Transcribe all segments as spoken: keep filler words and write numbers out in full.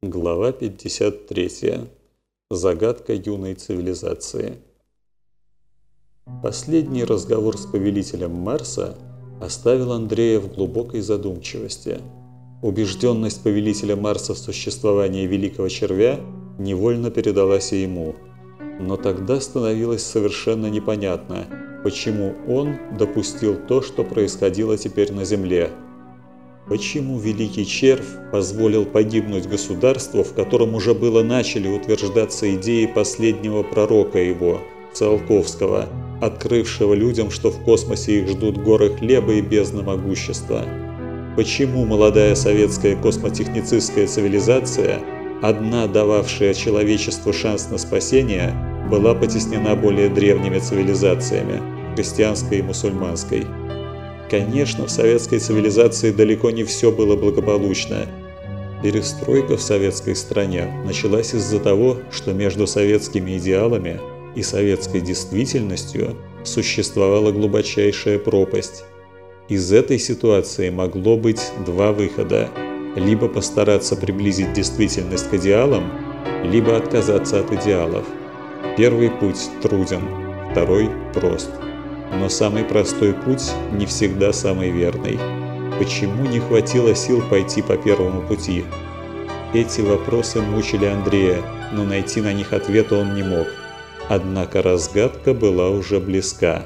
Глава пятьдесят третья. Загадка юной цивилизации. Последний разговор с повелителем Марса оставил Андрея в глубокой задумчивости. Убежденность повелителя Марса в существовании Великого Червя невольно передалась и ему. Но тогда становилось совершенно непонятно, почему он допустил то, что происходило теперь на Земле. Почему Великий Червь позволил погибнуть государству, в котором уже было начали утверждаться идеи последнего пророка его, Циолковского, открывшего людям, что в космосе их ждут горы хлеба и бездна могущества? Почему молодая советская космотехницистская цивилизация, одна дававшая человечеству шанс на спасение, была потеснена более древними цивилизациями, христианской и мусульманской? Конечно, в советской цивилизации далеко не все было благополучно. Перестройка в советской стране началась из-за того, что между советскими идеалами и советской действительностью существовала глубочайшая пропасть. Из этой ситуации могло быть два выхода: либо постараться приблизить действительность к идеалам, либо отказаться от идеалов. Первый путь труден, второй прост. Но самый простой путь не всегда самый верный. Почему не хватило сил пойти по первому пути? Эти вопросы мучили Андрея, но найти на них ответа он не мог. Однако разгадка была уже близка.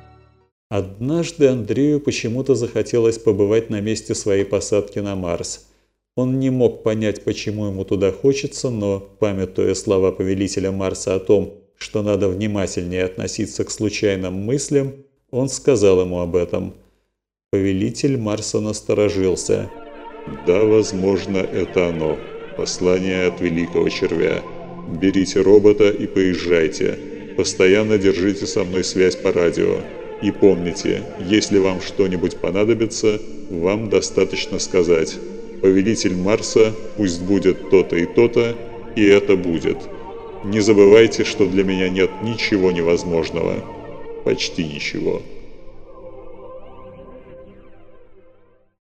Однажды Андрею почему-то захотелось побывать на месте своей посадки на Марс. Он не мог понять, почему ему туда хочется, но, памятуя слова повелителя Марса о том, что надо внимательнее относиться к случайным мыслям, он сказал ему об этом. Повелитель Марса насторожился. «Да, возможно, это оно. Послание от Великого Червя. Берите робота и поезжайте. Постоянно держите со мной связь по радио. И помните, если вам что-нибудь понадобится, вам достаточно сказать: повелитель Марса, пусть будет то-то и то-то, и это будет. Не забывайте, что для меня нет ничего невозможного. Почти ничего».